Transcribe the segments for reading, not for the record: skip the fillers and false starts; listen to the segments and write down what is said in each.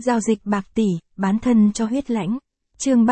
Giao dịch bạc tỷ, bán thân cho huyết lãnh. Chương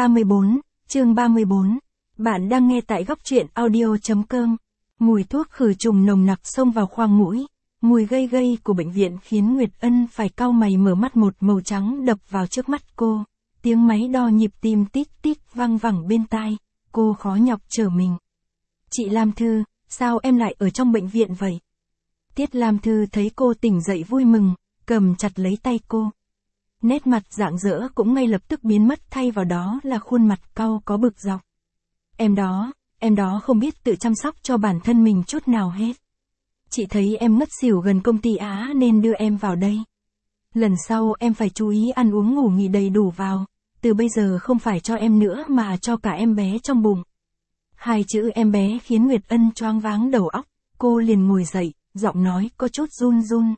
34. Bạn đang nghe tại góc truyện audio.com. Mùi thuốc khử trùng nồng nặc xông vào khoang mũi. Mùi gây gây của bệnh viện khiến Nguyệt Ân phải cau mày mở mắt, một màu trắng đập vào trước mắt cô. Tiếng máy đo nhịp tim tít tít vang vẳng bên tai. Cô khó nhọc trở mình. Chị Lam Thư, sao em lại ở trong bệnh viện vậy? Tiết Lam Thư thấy cô tỉnh dậy vui mừng, cầm chặt lấy tay cô. Nét mặt rạng rỡ cũng ngay lập tức biến mất, thay vào đó là khuôn mặt cau có bực dọc. Em đó không biết tự chăm sóc cho bản thân mình chút nào hết. Chị thấy em ngất xỉu gần công ty Á nên đưa em vào đây. Lần sau em phải chú ý ăn uống ngủ nghỉ đầy đủ vào, từ bây giờ không phải cho em nữa mà cho cả em bé trong bụng. Hai chữ em bé khiến Nguyệt Ân choáng váng đầu óc, cô liền ngồi dậy, giọng nói có chút run run.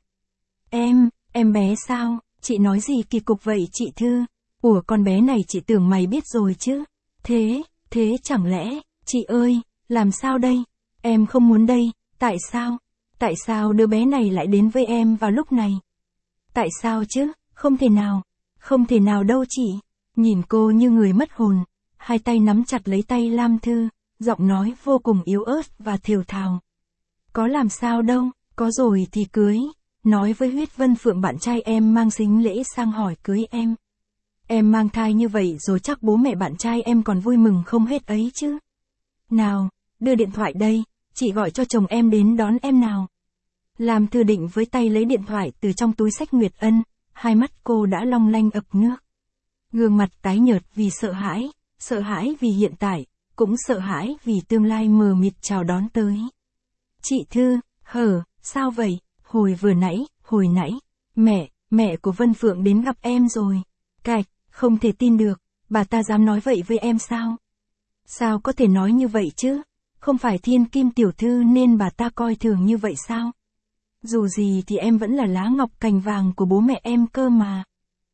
Em bé sao? Chị nói gì kỳ cục vậy chị Thư? Ủa con bé này chị tưởng mày biết rồi chứ. Thế chẳng lẽ, chị ơi, làm sao đây? Em không muốn đây, tại sao? Tại sao đứa bé này lại đến với em vào lúc này? Tại sao chứ? Không thể nào đâu chị. Nhìn cô như người mất hồn, hai tay nắm chặt lấy tay Lam Thư, giọng nói vô cùng yếu ớt và thều thào. Có làm sao đâu, có rồi thì cưới. Nói với Huyết Vân Phượng bạn trai em mang sính lễ sang hỏi cưới em. Em mang thai như vậy rồi chắc bố mẹ bạn trai em còn vui mừng không hết ấy chứ. Nào, đưa điện thoại đây, chị gọi cho chồng em đến đón em nào. Lam Thư định với tay lấy điện thoại từ trong túi xách Nguyệt Ân, hai mắt cô đã long lanh ực nước. Gương mặt tái nhợt vì sợ hãi vì hiện tại, cũng sợ hãi vì tương lai mờ mịt chào đón tới. Chị Thư, sao vậy? Hồi nãy, mẹ của Vân Phượng đến gặp em rồi. Cạch, không thể tin được, bà ta dám nói vậy với em sao? Sao có thể nói như vậy chứ? Không phải thiên kim tiểu thư nên bà ta coi thường như vậy sao? Dù gì thì em vẫn là lá ngọc cành vàng của bố mẹ em cơ mà.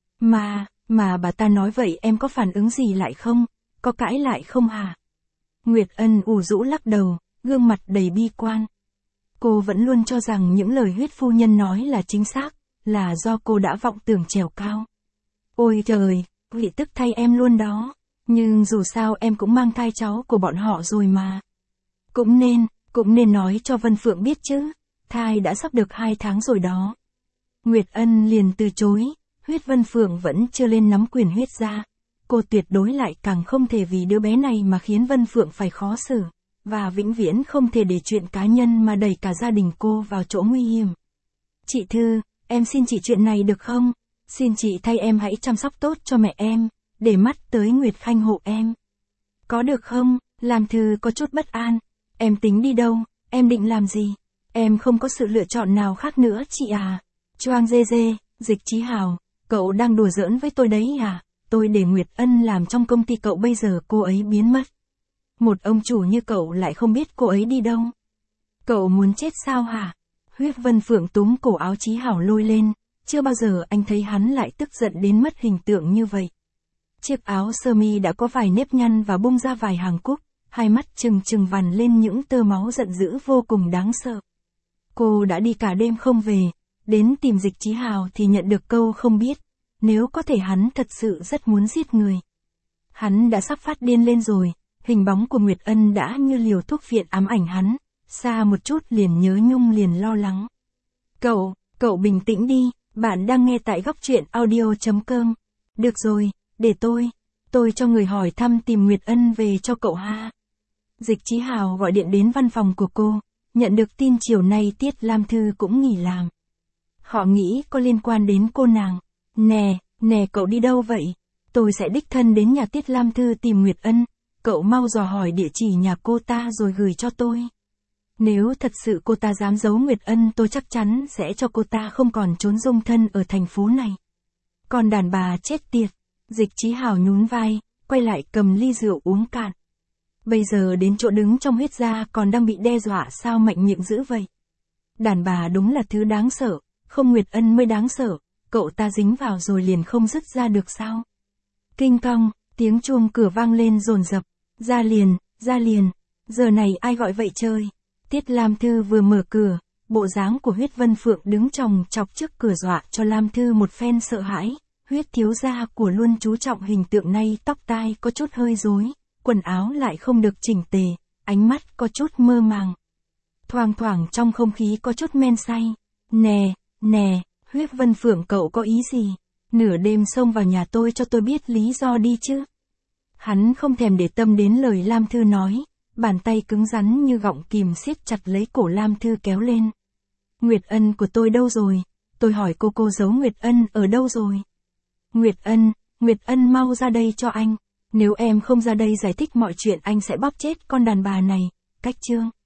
Mà bà ta nói vậy em có phản ứng gì lại không? Có cãi lại không hả? Nguyệt Ân ủ rũ lắc đầu, gương mặt đầy bi quan. Cô vẫn luôn cho rằng những lời Huyết phu nhân nói là chính xác, là do cô đã vọng tưởng trèo cao. Ôi trời, vị tức thay em luôn đó. Nhưng dù sao em cũng mang thai cháu của bọn họ rồi mà. Cũng nên nói cho Vân Phượng biết chứ. Thai đã sắp được 2 tháng rồi đó. Nguyệt Ân liền từ chối. Huyết Vân Phượng vẫn chưa lên nắm quyền huyết ra. Cô tuyệt đối lại càng không thể vì đứa bé này mà khiến Vân Phượng phải khó xử. Và vĩnh viễn không thể để chuyện cá nhân mà đẩy cả gia đình cô vào chỗ nguy hiểm. Chị Thư, em xin chị chuyện này được không? Xin chị thay em hãy chăm sóc tốt cho mẹ em, để mắt tới Nguyệt Khanh hộ em. Có được không? Lam Thư có chút bất an. Em tính đi đâu? Em định làm gì? Em không có sự lựa chọn nào khác nữa chị à? Choang dê, Dịch Chí Hào, cậu đang đùa giỡn với tôi đấy à? Tôi để Nguyệt Ân làm trong công ty cậu, bây giờ cô ấy biến mất. Một ông chủ như cậu lại không biết cô ấy đi đâu. Cậu muốn chết sao hả? Huyết Vân Phượng túm cổ áo Chí Hảo lôi lên, chưa bao giờ anh thấy hắn lại tức giận đến mất hình tượng như vậy. Chiếc áo sơ mi đã có vài nếp nhăn và bung ra vài hàng cúc, hai mắt trừng vằn lên những tơ máu giận dữ vô cùng đáng sợ. Cô đã đi cả đêm không về, đến tìm Dịch Chí Hào thì nhận được câu không biết, nếu có thể hắn thật sự rất muốn giết người. Hắn đã sắp phát điên lên rồi. Hình bóng của Nguyệt Ân đã như liều thuốc phiện ám ảnh hắn, xa một chút liền nhớ nhung liền lo lắng. Cậu bình tĩnh đi, bạn đang nghe tại góc truyện audio.com. Được rồi, để tôi cho người hỏi thăm tìm Nguyệt Ân về cho cậu ha. Dịch Chí Hào gọi điện đến văn phòng của cô, nhận được tin chiều nay Tiết Lam Thư cũng nghỉ làm. Họ nghĩ có liên quan đến cô nàng. Nè cậu đi đâu vậy? Tôi sẽ đích thân đến nhà Tiết Lam Thư tìm Nguyệt Ân. Cậu mau dò hỏi địa chỉ nhà cô ta rồi gửi cho tôi. Nếu thật sự cô ta dám giấu Nguyệt Ân, tôi chắc chắn sẽ cho cô ta không còn trốn dung thân ở thành phố này. Còn đàn bà chết tiệt. Dịch Chí Hào nhún vai, quay lại cầm ly rượu uống cạn. Bây giờ đến chỗ đứng trong huyết gia còn đang bị đe dọa sao mạnh miệng dữ vậy? Đàn bà đúng là thứ đáng sợ, không Nguyệt Ân mới đáng sợ, cậu ta dính vào rồi liền không dứt ra được sao? Kinh cong, tiếng chuông cửa vang lên dồn dập. Ra liền, giờ này ai gọi vậy trời? Tiết Lam Thư vừa mở cửa, bộ dáng của Huyết Vân Phượng đứng chòng chọc trước cửa dọa cho Lam Thư một phen sợ hãi. Huyết thiếu gia của luôn chú trọng hình tượng nay tóc tai có chút hơi rối, quần áo lại không được chỉnh tề, ánh mắt có chút mơ màng. Thoang thoảng trong không khí có chút men say. Nè, Huyết Vân Phượng cậu có ý gì? Nửa đêm xông vào nhà tôi cho tôi biết lý do đi chứ. Hắn không thèm để tâm đến lời Lam Thư nói, bàn tay cứng rắn như gọng kìm siết chặt lấy cổ Lam Thư kéo lên. Nguyệt Ân của tôi đâu rồi? Tôi hỏi cô giấu Nguyệt Ân ở đâu rồi? Nguyệt Ân mau ra đây cho anh. Nếu em không ra đây giải thích mọi chuyện anh sẽ bóp chết con đàn bà này. Cách chương.